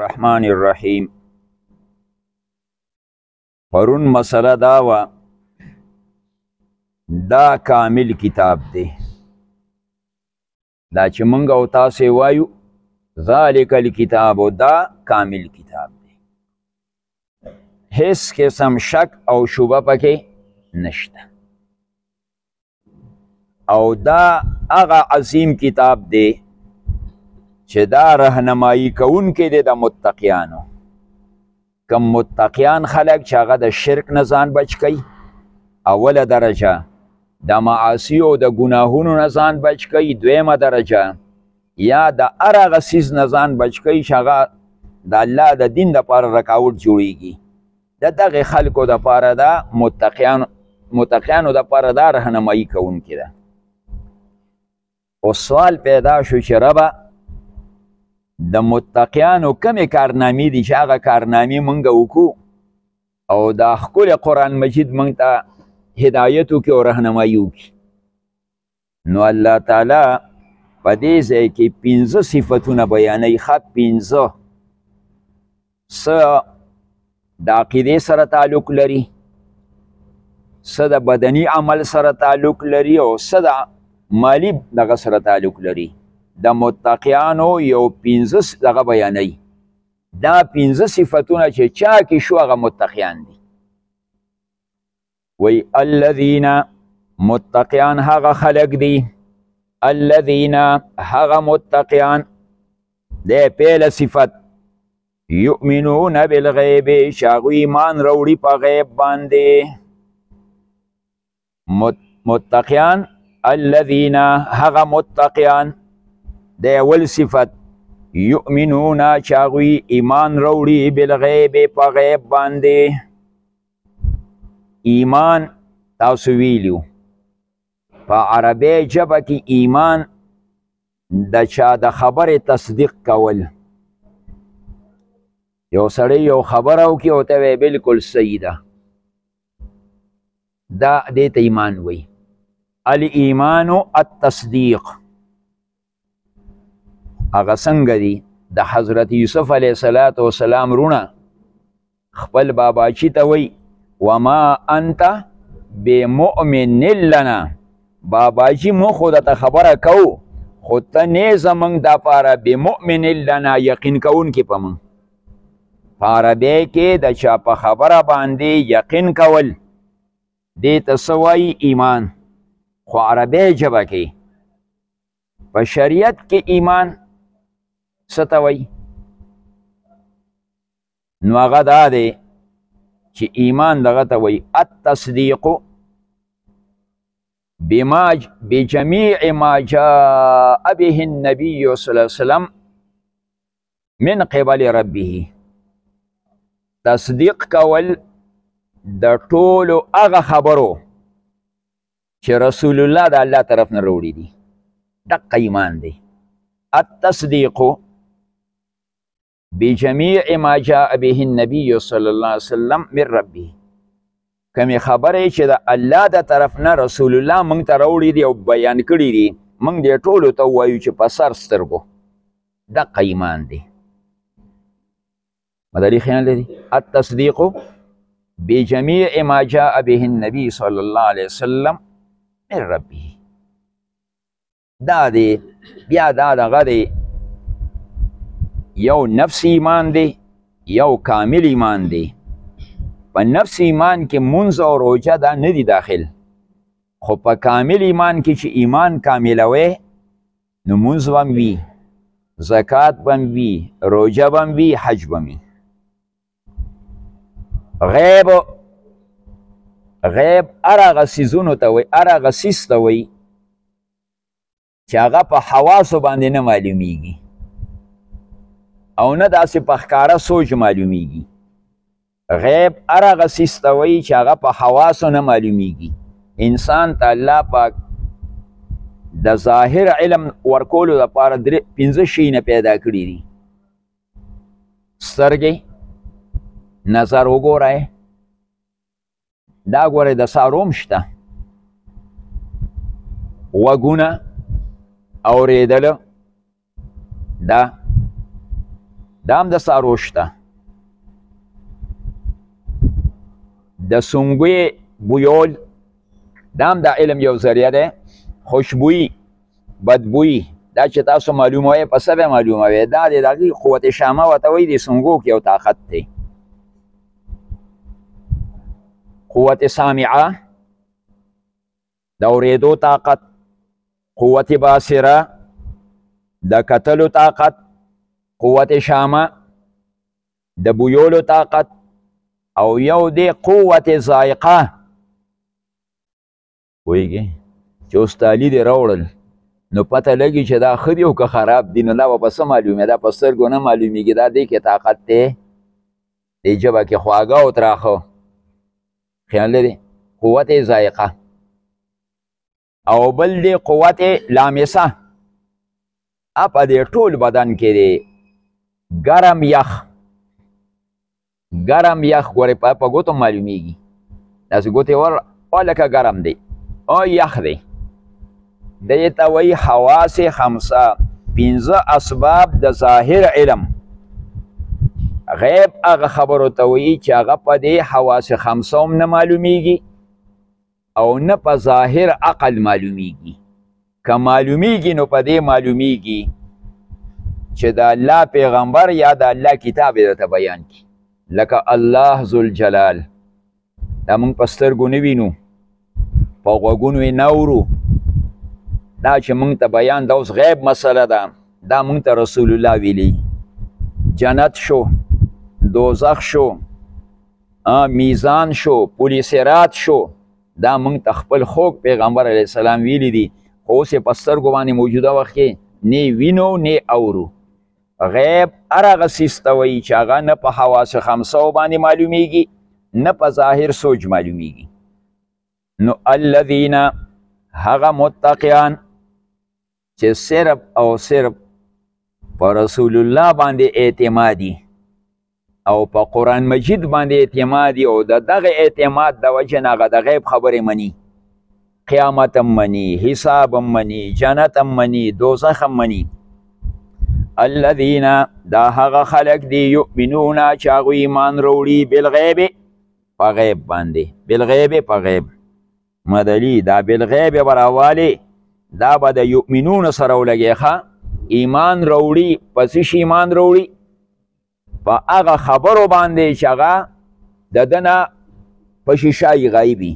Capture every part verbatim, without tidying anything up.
الرحمن الرحیم. پرون مسله دا و دا کامل کتاب دی، دا چې مونږ او تاسې وایو ذالک الکتاب، دا کامل کتاب دی، هیڅ قسم شک او شبه پکې نشته، او دا هغه عظیم کتاب دی چې دا رهنمایي کوونکی دی د متقیانو. کم متقیان خلک چې هغه د شرک نه ځان بچ کوي، اوله درجه د معاصیو د ګناهونو نه ځان بچ کوي، دویمه درجه یا د هر هغه څیز نه ځان بچ کوي چې هغه د الله د دین دپاره رکاوټ جوړیږي. د دغې خلکو دپاره دا متقیانو متقیانو دپاره دا رهنمایي کوونکی ده. او سوال پیدا شو چې ربه د متقیانو کمې کارنامې دي چې هغه کارنامې مونږ وکړو او دا ښکلی قرآن مجید مونږ ته هدایت وکړي او رهنمایي وکړي. نو الله تعالی په دې ځای کې پنځه صفتونه بیانوي، ښه پنځه، څه د عقیدې سره تعلق لري، څه د بدني عمل سره تعلق لري، او څه د مالی دغه سره تعلق لري. د متقیانو یو پنځه دغه بیانوي، دا پنځه صفتونه چې چا کې شو هغه متقیان دي. وی الذین، متقیان هغه خلق دي، الذین هغه متقیان دی پیله صفت، یؤمنون بالغیب چې هغوی ایمان راوړي په غیب باندې. متقیان الذین هغه متقیان دی اول صفت، یؤمنون چې هغوی ایمان راوړي بالغیب په غیب باندې. ایمان تاسو ویلو په عربی ژبه کې ایمان د چا د خبرې تصدیق کول. یو سړی یو خبره وکړي او ته وایې بلکل صحیح ده، دا دې ته ایمان وایي. الایمان التصدیق. هغه څنګه دی؟ د حضرت یوسف علیه السلام رونه خپل باباچي ته وایي وما انت بمؤمن لنا، باباجي مو خو درته خبره کوو خو ته نه زموږ دپاره بمؤمن لنا یقین کوونکي په موږ. په عربی کې د چا په خبره باندې یقین کول دې ته څه وایي؟ ایمان. خو عربی ژبه کې په شریعت کې ایمان څه ته وایي؟ نو هغه دا دی چې ایمان دغه ته وایي التصدیق بما بجمیع ما جاء به النبی صلی الله علیه وسلم من قبل ربه. تصدیق کول د ټولو هغه خبرو چې رسول الله د الله طرف نه راوړي دي، دقه ایمان دی. التصدیق بجمیع ما جاء به النبی صلی الله علیه وسلم من ربه. کمی خبرې چې د الله د طرف نه رسول الله موږ ته راوړي دي او بیان کړي دي، موږ دې ټولو ته ووایو چې په سر سترګو، دقه ایمان دی. مداري خیال لري. التصدیق بجمیع ما جاء به النبی صلی الله علیه وسلم من ربه. دا دی بیا دا دغه دی، یو نفس ایمان دی، یو کامل ایمان دی. په نفس ایمان کې منځ او روژه دا نه دی داخل، خو په کامل ایمان کې چې ایمان کاملوي نو منځ به هم وي، زکات به هم وي، روژه به هم وي، حج به هم وي. غیب، غیب هر هغه څیزونو ته وایي، هر هغه څیز ته وایي چې هغه په حواسو باندې نه معلومیږي او نه داسې په ښکاره سوچ معلومیږي. غیب هر هغه څیز ته وایي چې هغه په حواسو نه معلومیږي. انسان ته الله پاک د ظاهر علم ورکولو دپاره پنځه شیونه پیدا کړي دي. سترګې، نظر وګورئ، دا ګورئ د ساروم شته. غوږونه، اورېدل، دا دا هم د څاروو شته. د سونګوی بویول دا هم د علم یو ذریعه دی. خوشبویي، بدبویي، دا چې تاسو معلوموئ په څه به معلوموئ؟ دا د هغې قوت شامه ورته وایي، د سونګو کې یو طاقت دی. قوت سامعه د اورېدو طاقت، قوت باصره د کتلو طاقت، قوت شامه د بویولو طاقت، او یو دی قوت ذائقه. پوهېږې چې استالي دې راوړل نو پته لګي چې دا ښه دي او که خراب دي، نو دا به په څه معلومې؟ دا په سترګو نه معلومېږي. دا دې کې طاقت دی، دې ژبه کې خواږه او تراخه. خیال لري؟ قوت ذائقه. او بل دی قوت لامسه. په دې ټول بدن کې دی ګرم یخ. ګرم یخ ګورې په ګوتو معلومیږي، داسې ګوتې ور لکه ګرم دی او یخ دی. دې ته وایي حواس خمسه، پنځه اسباب د ظاهر علم. غیب هغه خبرو ته وایي چې هغه په دې حواس خمسه هم نه معلومیږي او نه په ظاهر عقل معلومیږي. که معلومیږي نو په دې معلومیږي چې د الله پیغمبر یا د الله کتاب یې درته بیان کړي. لکه الله ذوالجلال، دا موږ په سترګو نه وینو، په غوږونو یې نه اورو. دا چې موږ ته بیان دا اوس غیب مسله ده، دا موږ ته رسول الله ویلي. جنت شو، دوزخ شو، میزان شو، پل صراط شو، دا موږ ته خپل خوږ پیغمبر علیه السلام ویلي دي، خو اوس یې په سترګو باندې موجوده وخت کې نه وینو نه اورو. غیب هر هغه څیز ته وایي چې هغه نه په حواس خمسو باندې معلومیږي نه په ظاهر سوچ معلومیږي. نو الذین هغه متقیان چې صرف او صرف په رسول الله باندې اعتمادي او په قرآن مجید باندې اعتمادي او د دغه اعتماد د وجه نه هغه د غیب خبرې مني، قیامت هم مني، حساب هم مني، جنت هم مني، دوزخ هم مني. الذین دا هغه خلق دی یؤمنون چې هغوی ایمان راوړي بالغیب په غیب باندې. بالغیب په غیب مدلی دا بالغیب براوالی دا به د یؤمنون سره ولګي ښه. ایمان راوړي په څه شي ایمان راوړي؟ په هغه خبرو باندې چې هغه د ده نه په شیشای غیبي.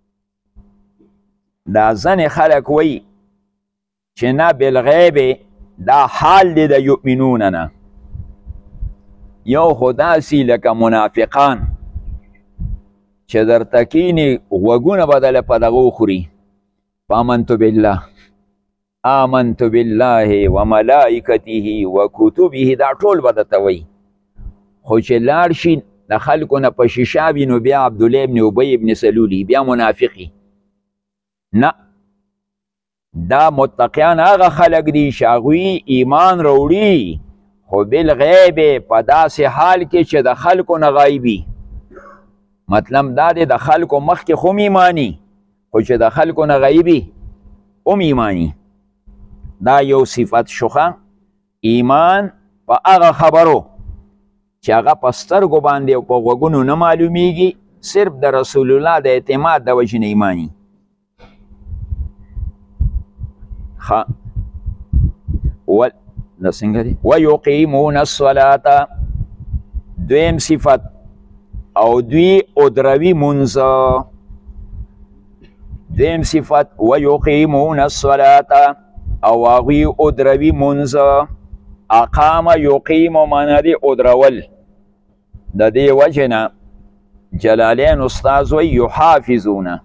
دا ځنې خلک وایي چې نه بالغیب دا حال دی د یؤمنون نه. یو خو داسې لکه منافقان چې درته کیني غوږونه به دله په دغه وخوري. آمنت بالله، آمنت بالله و ملائکته و کتبه، دا ټول به درته وایي. خو چې لاړ شي د خلکو نه په شیشه وي نو بیا عبدالله ابن ابی ابن سلولي بیا منافقي. نه، دا متقیان هغه خلق دی چې هغوی ایمان راوړي خو بالغیب په داسې حال کې چې د خلکو نه غایبي. مطلب دا دی د خلکو مخکې خو ایمانی خو چې د خلکو نه غایبي هم ایمانی. دا یو صفت شوخه. ایمان په هغه خبرو چې هغه په سترګو باندې او په غوږونو نه معلومیږي، صرف د رسول الله د اعتماد د وجې نه ایمانی. و دا څنګه دی؟ ویقیمون الصلاة، دویم صفت، او دوی ادروي منځ. دویم صفت ویقیمون الصلاة، او هغوی ادروي منځ. اقام یقیم معنی دی ادرول. د دې وجه نه جلالین استاذ وی یحافظونه،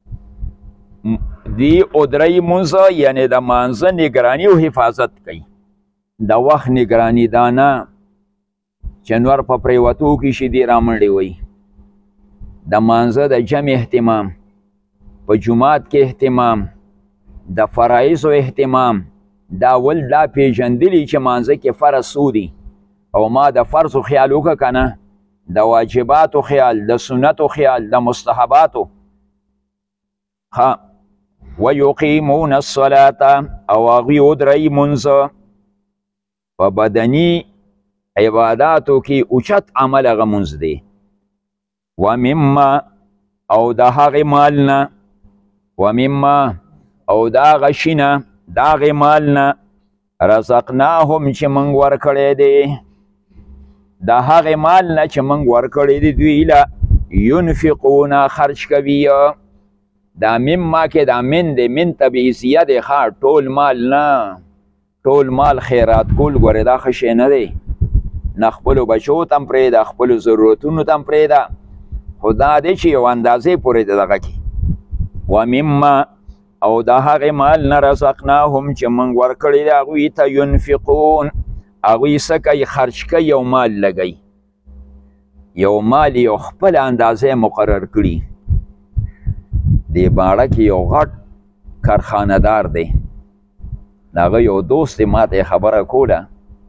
دی ادري منځ یعنی د مانځه نگرانی او حفاظت کوي. د وخت نگرانی دا نه چې نور په پریوتو کې شي دی رامنډې وي. د مانځه د جمع اهتمام، په جماعت کې اهتمام، د فرایضو اهتمام. دا ول دا پیژندلی چې مانځه کې فرض څو دي او ما د فرضو خیال وکړه که نه، د واجباتو خیال، د سنتو خیال، د مستحباتو. ښه، ویقیمون الصلاة، او هغوی ودرئ منځ په بدني عباداتو کې اوچت عمل هغه مونځ دی. و مما او د هغې مال نه و مما او د هغه شي نه د هغې مال نه رزقناهم چې موږ ورکړی دی د هغې مال نه چې موږ ورکړی دی دوی له ینفقونه خرج کوي. دا مما کې دا من دی من تبعیضیه دی ښه ټول مال نه ټول مال خیرات کول ګورې دا ښه شی نه دی نه خپلو بچو ته هم پرېږده خپلو ضرورتونو ته هم پرېږده خو دا دی چې یو اندازې پورې د دغه کې و مما او د هغې مال نه رزقناهم چې موږ ورکړی دی هغوی ته ینفقون هغوی څه کوي خرج کوي یو مال لګوي یو مال یو خپل اندازې مقرر کړي. دې باړه کې یو غټ کارخانه دار دی د هغه یو دوست دی ما ته خبره کوله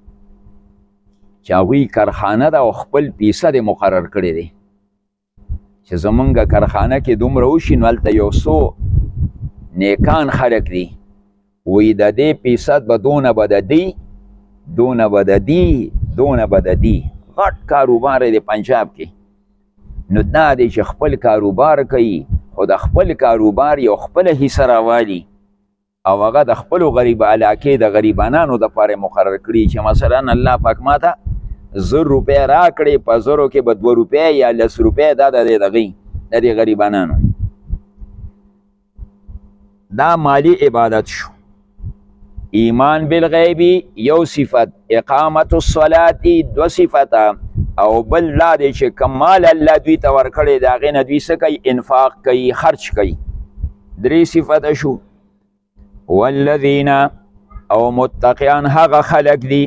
چې هغوی کارخانه ده او خپل پیسه دې مقرر کړی دی چې زمونږ کارخانه کې دومره وشي نو هلته یو څو نیکان خلک دي وی د دې پیسد به دونه به د دی دونه به د دی دونه به د دی غټ کاروبار دی پنجاب کې. نو دا دی چې خپل کاروبار کوي خو د خپل کاروبار یو خپله حصه راوالي او هغه د خپلو غریب علاقې د غریبانانو دپاره مقرر کړي چې مثلا الله پاک ماته زر روپۍ راکړې په زرو کې به دوه روپۍ یا لس روپۍ دا د دې دغې د دې غریبانانو. دا مالی عبادت شو. ایمان بالغیبی یو صفت اقامت الصلاة دو صفت او بل لا دی چې کمال الله دوی ته ورکړی د هغې نه دوی څه کوي انفاق کوي خرچ کوي درې صفت شو. والذین او متقیان هغه خلق دی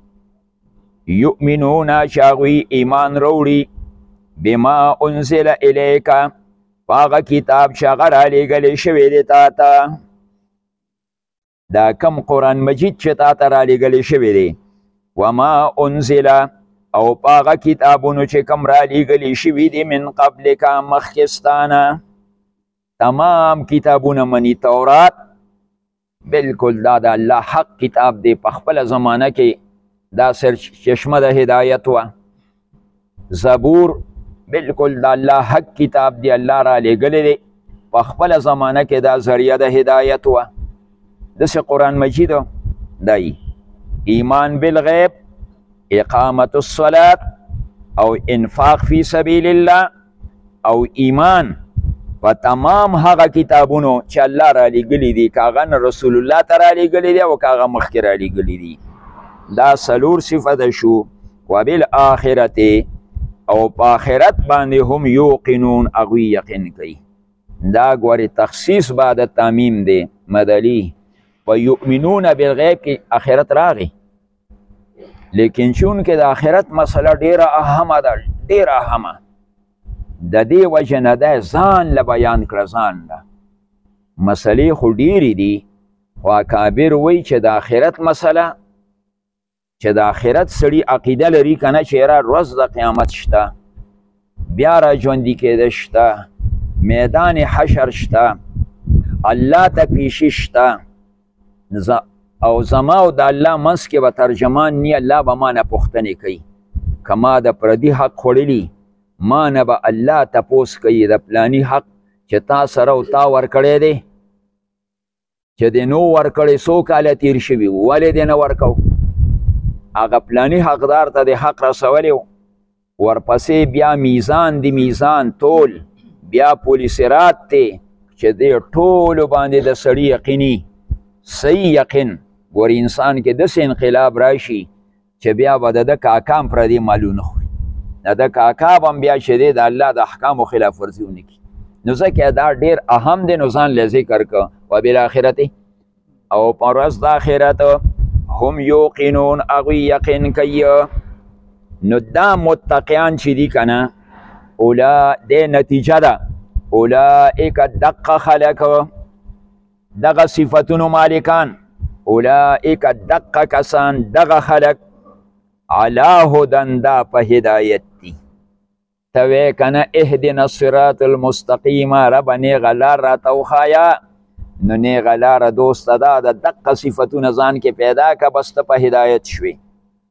یؤمنون چې هغوی ایمان روړي بما انزل الیکا پاغه کتاب چې هغه رالیږلی شوی دی تا ته دا کم قرآن مجید چې تا ته رالیږلی شوی دی وما انزل او پاغه کتابونو چې کم رالیږلی شوي دي من قبلکه مخکستانه تمام کتابونه مني. تورات بالکل دا د الله حق کتاب دی په خپله زمانه کې دا سرچشمه د هدایت وه. زبور بالکل د الله حق کتاب دی الله را لېږلی دی په خپله زمانه کې دا ذریعه د هدایت وه. داسې قرآن مجید دی ایمان بالغیب اقامت الصلاة او انفاق فی سبیل الله او ایمان په تمام هغه کتابونو چې الله را لېږلي دي که هغه رسول الله ته را لېږلي دي او که هغه مخکې را لېږلي دي. دا څلور صفته شو. وبالآخرت او په آخرت باندې هم یوقنون هغوی یقین کوي. دا ګورې تخصیص بعد تعمیم دی مدلی په یؤمنون بالغیب کې آخرت راغی لیکن چون کې د آخرت مسله ډیره اهمه ده ډیره اهمه د دې وجه نه ده ځان له بیان کړه ځان له مسلې خو ډیرې دي خو اکابر وایي چې د آخرت مسله چې د آخرت سړي عقیده لري که نه چې یاره ورځ د قیامت شته بیا را ژوندي کېده شته میدان حشر شته الله ته پیشي شته او زما او د الله منځ کې به ترجمان نی الله به ما نه پوښتنې کوي که ما د پردي حق خوړلي ما نه به الله تپوس کوي د پلاني حق چې تا سره او تا ورکړی دی چې دې نو ورکړی څو کاله تیر شوي ولې دې نه ورکو هغه پلاني حقدار ته د حق رسولی و ورپسې بیا میزان دی میزان تول بیا پولیسرات دی چې دې ټولو باندې د سړي یقیني صحیح یقین ګورې انسان کې داسې انقلاب راشي چې بیا به د ده کاکا هم پردي مالونه خوري د ده کاکا به هم بیا چې دی د الله د احکامو خلاف ورزي ونه کړي. نو ځکه دا ډېر اهم دی نو ځان له ذکر که وبالآخرت او په ورځ د آخرت هم یوقنون هغوی یقین کوي. نو دا متقیان چې دي که نه اولا دې نتیجه ده اولئک دقه خلک دغه صفتونو مالکان اولئک دقه کسان دغه خلق علا هدن دا په هدایت دي. ته وی کنه اهدنا الصراط المستقیم رب نیغه لار راته وښایه نو نیغه لاره دوسته دا د دقه صفتونه ځان کې پیدا که بس ته په هدایت شوي.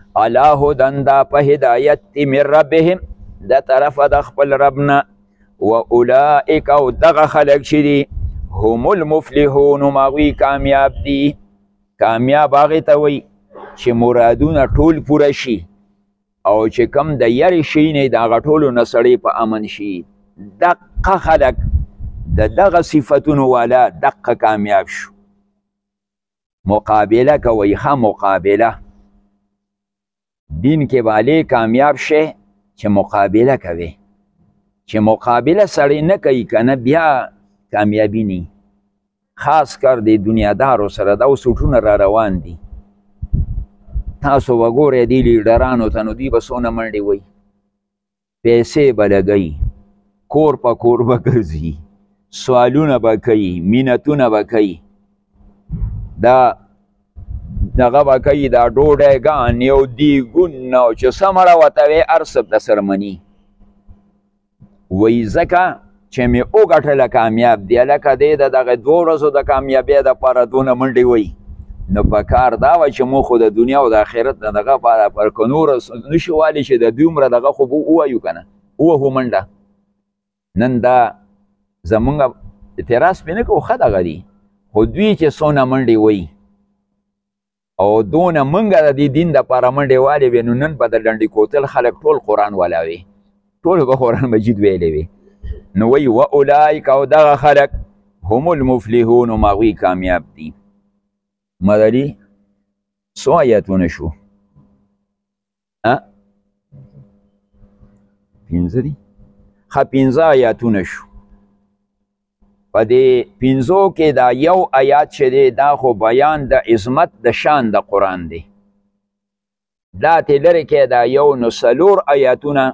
علی هدن دا په هدایت دی من ربهم د طرفه د خپل ربنا و اولئک او دغه خلق چې دي هم المفلحون ماغوی کامیاب دي. کامیاب هغې ته وایي چې مرادونه ټول پوره شي او چې کم د یرې شي نه د هغه ټولو نه سړی په امن شي. دقه خلق د دغه صفتونو والا دقه کامیاب شو. مقابله کوي ښه مقابله دین کې بالی کامیاب شي چې مقابله کوي. چې مقابله سړی نه کوي که نه بیا کامیابی نی. خاص کر د دنیادارو سره دا سوټونه را روان دي. تاسو وګورئ دې لیډرانو ته نو دوی به څونه منډې وایي، پیسې به لګوي، کور په کور به ګرځي، سوالونه به کوي، مینتونه به کوي، دا دغه به کوي، دا ډوډۍ یو دیګون او چې څه مړه ورته وی هر څه درسره مني. وایي ځکه چې مې وګټله کامیاب دی. لکه دی د دغه دوه ورځو د کامیابۍ دپاره دونه منډې وایي. نو په کار دا وه چې موږ خو د دنیا او د آخرت د دغه په پر که نوره نشو والی چې د دوی عمره دغه خو به ووایو که نه ووهو منډه. نن دا زمونږ اعتراض پرې نه کوو ښه دغه دي، خو دوی چې څونه منډې وایي او دونه موږ د دې دین دپاره منډې والې وې نو نن به د ډنډې کوتل خلک ټول قرآن والا وي، ټول به قرآن مجید ویلی وي. نو وایي و اولئک او دغه خلک هم المفلحون ماغوی کامیاب دي. مدلی څو آیاتونه شو؟ پنځه دي؟ ښه پنځه آیاتونه شو. په دې پنځو کې دا یو آیات چې دی دا خو بیان د عظمت د شان د قرآن دی. دا ترې لرې کې دا یو نو څلور آیاتونه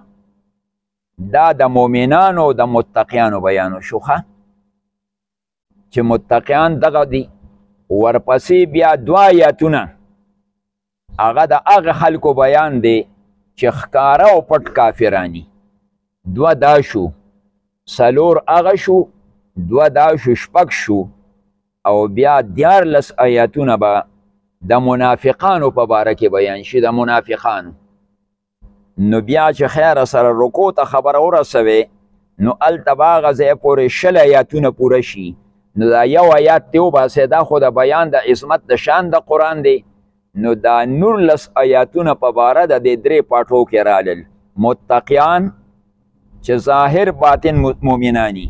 دا د مؤمنانو د متقیانو بیانو شو ښه چې متقیان دغه دي. ورپسې بیا دوه آیاتونه هغه د هغه خلکو بیان دی چې ښکاره او پټ کافرانی. دوه دا شو، څلور هغه شو، دوه دا شو، شپږ شو. او بیا دیارلس آیاتونه به د منافقانو په باره کې بیان شي. د منافقانو نو بیا چې خیر سره رکو ته خبره ورسوي نو هلته به هغه ځای پورې شل آیاتونه پوره شي. نو دا یو آیات دی وباسئ دا خو د بیان د عظمت د شان د قرآن دی. نو دا نولس آیاتونه په باره د دې درې پاټو کې رالل. متقیان چې ظاهر باطن مؤمنانی،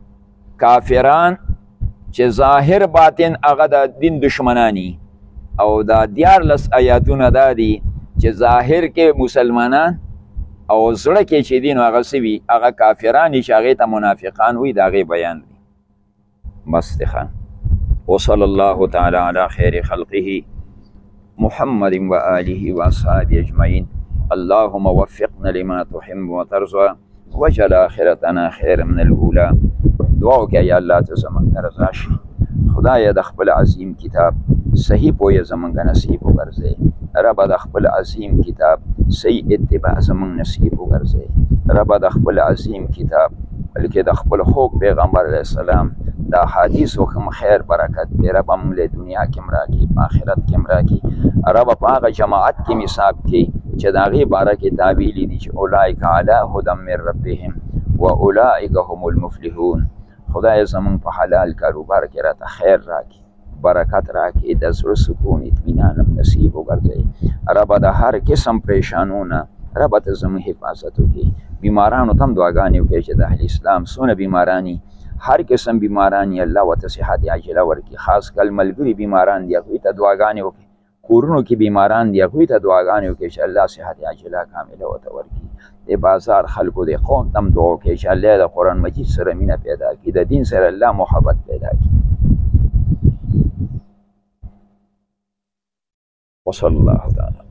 کافران چې ظاهر باطن هغه د دین دشمنانی، او دا دیارلس آیاتونه دا دي چې ظاهر کې مسلمانان او زړه کې چې دین هغه څه وي هغه کافران چې هغې ته منافقان وي د هغې بیان دی. بس دی ښه. وصلی الله تعالی علی خیر خلقه محمد و آله و اصحابه اجمعین. اللهم وفقنا لما تحب وترضى وجعل آخرتنا خیر من الاولى. دعا وکړه یا الله ته زمونږ رضا شي. خدایه د خپل عظیم کتاب صحیح پویه زمونږ نصیب وګرځئ. ربه د خپل عظیم کتاب صحیح اتباع زمونږ نصیب وګرځئ. ربه د خپل عظیم کتاب بلکې د خپل خوږ پیغمبر علیه السلام دا حدیثو کوم خیر برکت دی ربه موږ له دنیا کې هم راکړي، په آخرت کې هم راکړي. ربه په هغه جماعت کې مې حساب کړي چې د هغې باره کې تعبیلي دي چې اولئک علی هدی من ربهم و اولئک هم المفلحون. خدای زمونږ په حلال کاروبار کې راته خیر راکړي، برکت راکړي، د زړه سکون اطمینان هم نصیب وګرځوي. ربه د هر قسم پریشانونه ربه ته زموږ حفاظت وکړي. بیمارانو ته هم دعاګانې وکړي چې د اهل اسلام څونه بیمارانی هر قسم بیمارانی الله ورته صحت عاجله ورکړي. خاص کل ملګري بیماران دي هغوی ته دعاګانې وکړي. کورونو کې بیماران دي هغوی ته دعاګانې وکړي چې الله صحت عاجله کامله ورته ورکړي. د بازار خلکو د قوم ته هم دعا وکړي چې الله د قرآن مجید سره مینه پیدا کړي، د دین سره الله محبت پیدا کړي. وصلی الله تعالی